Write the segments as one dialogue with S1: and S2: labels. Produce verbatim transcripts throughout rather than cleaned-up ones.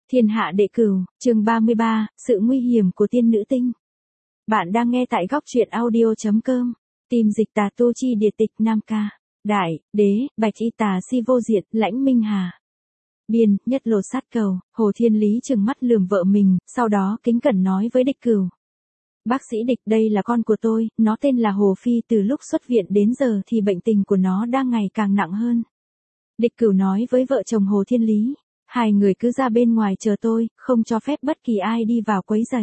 S1: Thiên hạ đệ cửu, chương ba mươi ba, sự nguy hiểm của tiên nữ tinh. Bạn đang nghe tại góc truyện audio.com. Tìm dịch tà tu chi địa tịch Nam Ca. Đại, đế, bạch y tà si vô diệt, lãnh minh hà. Biên, nhất lột sát cầu, Hồ Thiên Lý trừng mắt lườm vợ mình, sau đó kính cẩn nói với địch cửu. Bác sĩ Địch, đây là con của tôi, nó tên là Hồ Phi, từ lúc xuất viện đến giờ thì bệnh tình của nó đang ngày càng nặng hơn. Địch cửu nói với vợ chồng Hồ Thiên Lý. Hai người cứ ra bên ngoài chờ tôi, không cho phép bất kỳ ai đi vào quấy rầy.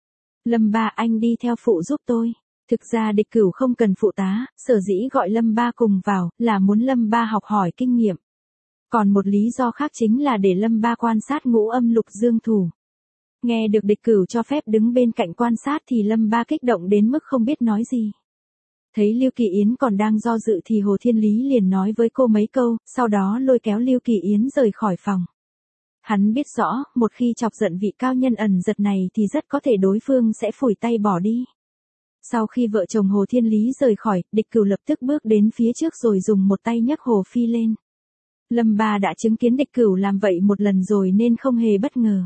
S1: Lâm Ba, anh đi theo phụ giúp tôi. Thực ra địch cửu không cần phụ tá, sở dĩ gọi Lâm Ba cùng vào, là muốn Lâm Ba học hỏi kinh nghiệm. Còn một lý do khác chính là để Lâm Ba quan sát ngũ âm lục dương thủ. Nghe được địch cửu cho phép đứng bên cạnh quan sát thì Lâm Ba kích động đến mức không biết nói gì. Thấy Lưu Kỳ Yến còn đang do dự thì Hồ Thiên Lý liền nói với cô mấy câu, sau đó lôi kéo Lưu Kỳ Yến rời khỏi phòng. Hắn biết rõ, một khi chọc giận vị cao nhân ẩn giật này thì rất có thể đối phương sẽ phủi tay bỏ đi. Sau khi vợ chồng Hồ Thiên Lý rời khỏi, địch cửu lập tức bước đến phía trước rồi dùng một tay nhấc Hồ Phi lên. Lâm Ba đã chứng kiến địch cửu làm vậy một lần rồi nên không hề bất ngờ.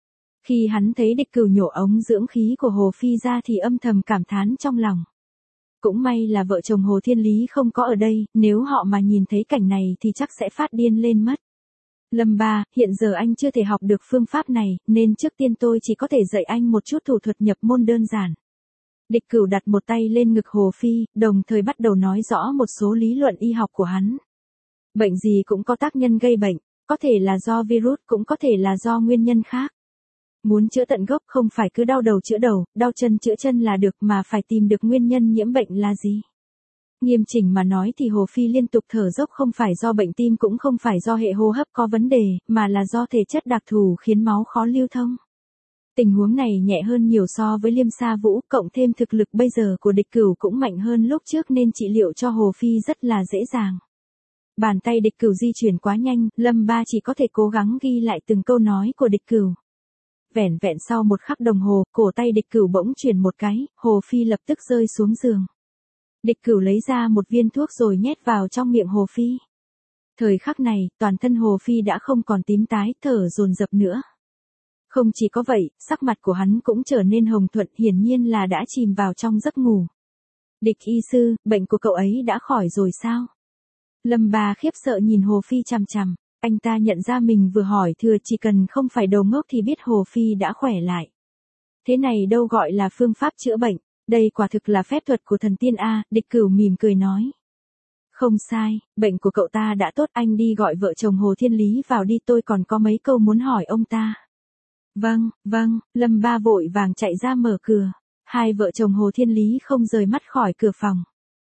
S1: Khi hắn thấy địch cửu nhổ ống dưỡng khí của Hồ Phi ra thì âm thầm cảm thán trong lòng. Cũng may là vợ chồng Hồ Thiên Lý không có ở đây, nếu họ mà nhìn thấy cảnh này thì chắc sẽ phát điên lên mất. Lâm Ba, hiện giờ anh chưa thể học được phương pháp này, nên trước tiên tôi chỉ có thể dạy anh một chút thủ thuật nhập môn đơn giản. Địch cửu đặt một tay lên ngực Hồ Phi, đồng thời bắt đầu nói rõ một số lý luận y học của hắn. Bệnh gì cũng có tác nhân gây bệnh, có thể là do virus, cũng có thể là do nguyên nhân khác. Muốn chữa tận gốc không phải cứ đau đầu chữa đầu, đau chân chữa chân là được mà phải tìm được nguyên nhân nhiễm bệnh là gì. Nghiêm chỉnh mà nói thì Hồ Phi liên tục thở dốc không phải do bệnh tim cũng không phải do hệ hô hấp có vấn đề, mà là do thể chất đặc thù khiến máu khó lưu thông. Tình huống này nhẹ hơn nhiều so với Liêm Sa Vũ, cộng thêm thực lực bây giờ của địch cửu cũng mạnh hơn lúc trước nên trị liệu cho Hồ Phi rất là dễ dàng. Bàn tay địch cửu di chuyển quá nhanh, Lâm Ba chỉ có thể cố gắng ghi lại từng câu nói của địch cửu. Vẻn vẹn sau một khắc đồng hồ, cổ tay địch cửu bỗng chuyển một cái, Hồ Phi lập tức rơi xuống giường. Địch cửu lấy ra một viên thuốc rồi nhét vào trong miệng Hồ Phi. Thời khắc này, toàn thân Hồ Phi đã không còn tím tái, thở dồn dập nữa. Không chỉ có vậy, sắc mặt của hắn cũng trở nên hồng thuận, hiển nhiên là đã chìm vào trong giấc ngủ. Địch y sư, bệnh của cậu ấy đã khỏi rồi sao? Lâm Ba khiếp sợ nhìn Hồ Phi chằm chằm, anh ta nhận ra mình vừa hỏi thừa chỉ cần không phải đồ ngốc thì biết Hồ Phi đã khỏe lại. Thế này đâu gọi là phương pháp chữa bệnh. Đây quả thực là phép thuật của thần tiên A, địch cửu mỉm cười nói. Không sai, bệnh của cậu ta đã tốt, anh đi gọi vợ chồng Hồ Thiên Lý vào đi, tôi còn có mấy câu muốn hỏi ông ta. Vâng, vâng, Lâm Ba vội vàng chạy ra mở cửa. Hai vợ chồng Hồ Thiên Lý không rời mắt khỏi cửa phòng.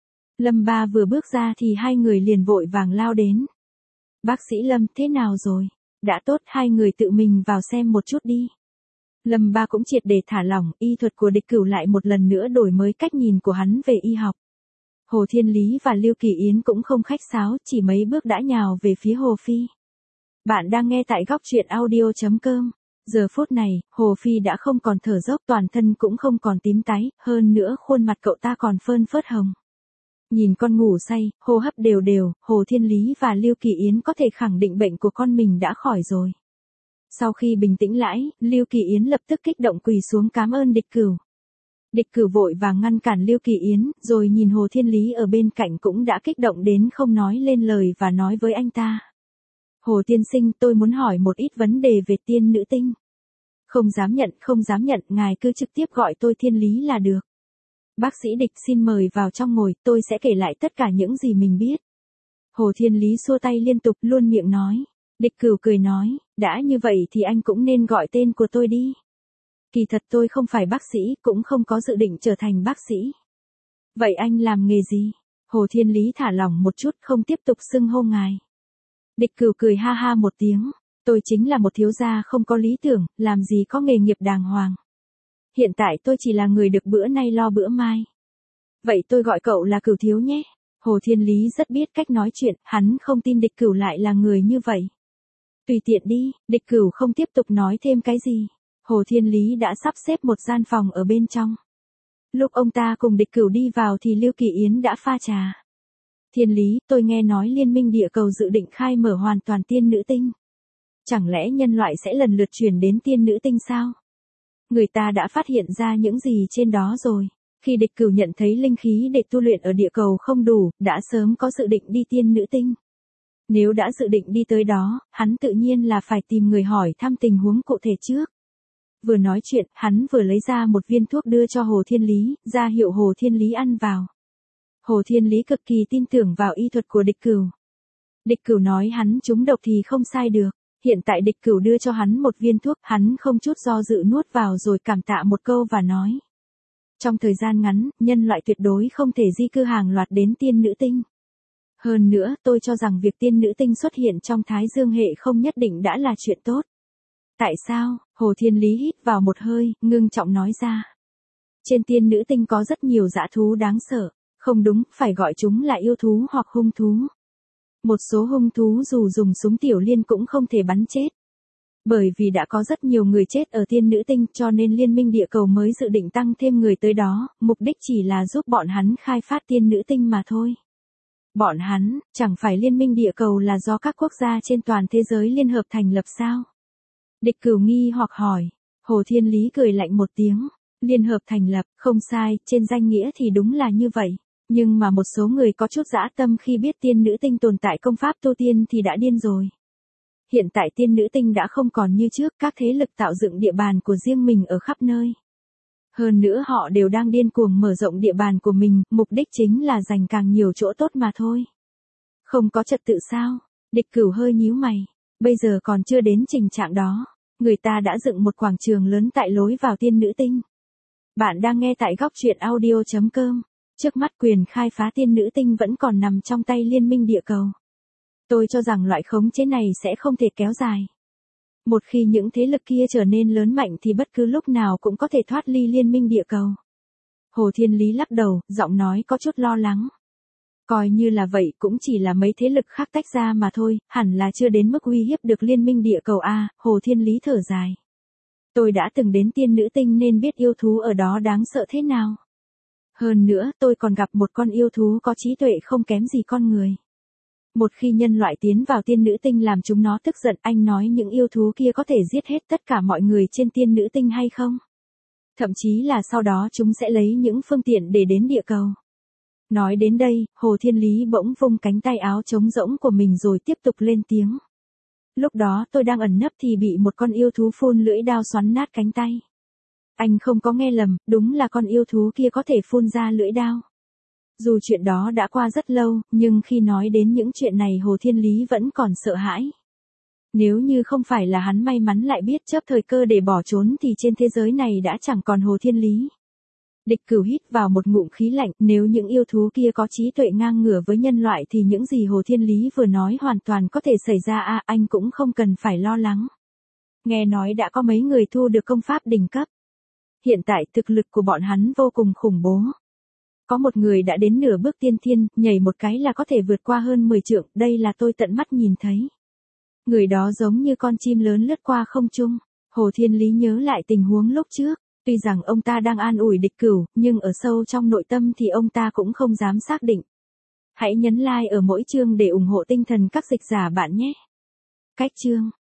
S1: Lâm Ba vừa bước ra thì hai người liền vội vàng lao đến. Bác sĩ Lâm, thế nào rồi? Đã tốt, hai người tự mình vào xem một chút đi. Lâm Ba cũng triệt để thả lỏng, y thuật của địch cửu lại một lần nữa đổi mới cách nhìn của hắn về y học. Hồ Thiên Lý và Lưu Kỳ Yến cũng không khách sáo, chỉ mấy bước đã nhào về phía Hồ Phi. Bạn đang nghe tại góc truyện audio.com. Giờ phút này, Hồ Phi đã không còn thở dốc, toàn thân cũng không còn tím tái, hơn nữa khuôn mặt cậu ta còn phơn phớt hồng. Nhìn con ngủ say, hô hấp đều đều, Hồ Thiên Lý và Lưu Kỳ Yến có thể khẳng định bệnh của con mình đã khỏi rồi. Sau khi bình tĩnh lại, Lưu Kỳ Yến lập tức kích động quỳ xuống cảm ơn địch cửu. Địch cửu vội vàng ngăn cản Lưu Kỳ Yến, rồi nhìn Hồ Thiên Lý ở bên cạnh cũng đã kích động đến không nói lên lời và nói với anh ta. Hồ tiên sinh, tôi muốn hỏi một ít vấn đề về tiên nữ tinh. Không dám nhận, không dám nhận, ngài cứ trực tiếp gọi tôi Thiên Lý là được. Bác sĩ Địch xin mời vào trong ngồi, tôi sẽ kể lại tất cả những gì mình biết. Hồ Thiên Lý xua tay liên tục luôn miệng nói. Địch cửu cười nói, đã như vậy thì anh cũng nên gọi tên của tôi đi. Kỳ thật tôi không phải bác sĩ, cũng không có dự định trở thành bác sĩ. Vậy anh làm nghề gì? Hồ Thiên Lý thả lỏng một chút, không tiếp tục xưng hô ngài. Địch cửu cười ha ha một tiếng, tôi chính là một thiếu gia không có lý tưởng, làm gì có nghề nghiệp đàng hoàng. Hiện tại tôi chỉ là người được bữa nay lo bữa mai. Vậy tôi gọi cậu là Cửu thiếu nhé. Hồ Thiên Lý rất biết cách nói chuyện, hắn không tin địch cửu lại là người như vậy. Tùy tiện đi, địch cửu không tiếp tục nói thêm cái gì. Hồ Thiên Lý đã sắp xếp một gian phòng ở bên trong. Lúc ông ta cùng địch cửu đi vào thì Lưu Kỳ Yến đã pha trà. Thiên Lý, tôi nghe nói Liên minh địa cầu dự định khai mở hoàn toàn tiên nữ tinh. Chẳng lẽ nhân loại sẽ lần lượt chuyển đến tiên nữ tinh sao? Người ta đã phát hiện ra những gì trên đó rồi. Khi địch cửu nhận thấy linh khí để tu luyện ở địa cầu không đủ, đã sớm có dự định đi tiên nữ tinh. Nếu đã dự định đi tới đó, hắn tự nhiên là phải tìm người hỏi thăm tình huống cụ thể trước. Vừa nói chuyện, hắn vừa lấy ra một viên thuốc đưa cho Hồ Thiên Lý, ra hiệu Hồ Thiên Lý ăn vào. Hồ Thiên Lý cực kỳ tin tưởng vào y thuật của địch cửu. Địch cửu nói hắn trúng độc thì không sai được. Hiện tại địch cửu đưa cho hắn một viên thuốc, hắn không chút do dự nuốt vào rồi cảm tạ một câu và nói. Trong thời gian ngắn, nhân loại tuyệt đối không thể di cư hàng loạt đến tiên nữ tinh. Hơn nữa, tôi cho rằng việc tiên nữ tinh xuất hiện trong Thái Dương hệ không nhất định đã là chuyện tốt. Tại sao? Hồ Thiên Lý hít vào một hơi, ngưng trọng nói ra. Trên tiên nữ tinh có rất nhiều dã thú đáng sợ. Không đúng, phải gọi chúng là yêu thú hoặc hung thú. Một số hung thú dù dùng súng tiểu liên cũng không thể bắn chết. Bởi vì đã có rất nhiều người chết ở tiên nữ tinh cho nên Liên minh địa cầu mới dự định tăng thêm người tới đó, mục đích chỉ là giúp bọn hắn khai phát tiên nữ tinh mà thôi. Bọn hắn, chẳng phải Liên minh địa cầu là do các quốc gia trên toàn thế giới liên hợp thành lập sao? Địch Cửu nghi hoặc hỏi. Hồ Thiên Lý cười lạnh một tiếng. Liên hợp thành lập, không sai, trên danh nghĩa thì đúng là như vậy. Nhưng mà một số người có chút dã tâm khi biết tiên nữ tinh tồn tại công pháp tu tiên thì đã điên rồi. Hiện tại tiên nữ tinh đã không còn như trước, các thế lực tạo dựng địa bàn của riêng mình ở khắp nơi. Hơn nữa họ đều đang điên cuồng mở rộng địa bàn của mình, mục đích chính là giành càng nhiều chỗ tốt mà thôi. Không có trật tự sao? Địch Cửu hơi nhíu mày. Bây giờ còn chưa đến trình trạng đó. Người ta đã dựng một quảng trường lớn tại lối vào tiên nữ tinh. Bạn đang nghe tại góc truyện audio chấm com. Trước mắt quyền khai phá tiên nữ tinh vẫn còn nằm trong tay Liên minh địa cầu. Tôi cho rằng loại khống chế này sẽ không thể kéo dài. Một khi những thế lực kia trở nên lớn mạnh thì bất cứ lúc nào cũng có thể thoát ly Liên minh địa cầu. Hồ Thiên Lý lắc đầu, giọng nói có chút lo lắng. Coi như là vậy cũng chỉ là mấy thế lực khác tách ra mà thôi, hẳn là chưa đến mức uy hiếp được Liên minh địa cầu a. Hồ Thiên Lý thở dài. Tôi đã từng đến tiên nữ tinh nên biết yêu thú ở đó đáng sợ thế nào. Hơn nữa, tôi còn gặp một con yêu thú có trí tuệ không kém gì con người. Một khi nhân loại tiến vào tiên nữ tinh làm chúng nó tức giận, anh nói những yêu thú kia có thể giết hết tất cả mọi người trên tiên nữ tinh hay không? Thậm chí là sau đó chúng sẽ lấy những phương tiện để đến địa cầu. Nói đến đây, Hồ Thiên Lý bỗng vung cánh tay áo trống rỗng của mình rồi tiếp tục lên tiếng. Lúc đó tôi đang ẩn nấp thì bị một con yêu thú phun lưỡi đao xoắn nát cánh tay. Anh không có nghe lầm, đúng là con yêu thú kia có thể phun ra lưỡi đao. Dù chuyện đó đã qua rất lâu, nhưng khi nói đến những chuyện này Hồ Thiên Lý vẫn còn sợ hãi. Nếu như không phải là hắn may mắn lại biết chớp thời cơ để bỏ trốn thì trên thế giới này đã chẳng còn Hồ Thiên Lý. Địch Cửu hít vào một ngụm khí lạnh, nếu những yêu thú kia có trí tuệ ngang ngửa với nhân loại thì những gì Hồ Thiên Lý vừa nói hoàn toàn có thể xảy ra a, anh cũng không cần phải lo lắng. Nghe nói đã có mấy người thu được công pháp đỉnh cấp. Hiện tại thực lực của bọn hắn vô cùng khủng bố. Có một người đã đến nửa bước tiên thiên, nhảy một cái là có thể vượt qua hơn mười trượng, đây là tôi tận mắt nhìn thấy. Người đó giống như con chim lớn lướt qua không trung. Hồ Thiên Lý nhớ lại tình huống lúc trước, tuy rằng ông ta đang an ủi Địch Cửu, nhưng ở sâu trong nội tâm thì ông ta cũng không dám xác định. Hãy nhấn like ở mỗi chương để ủng hộ tinh thần các dịch giả bạn nhé. Cách chương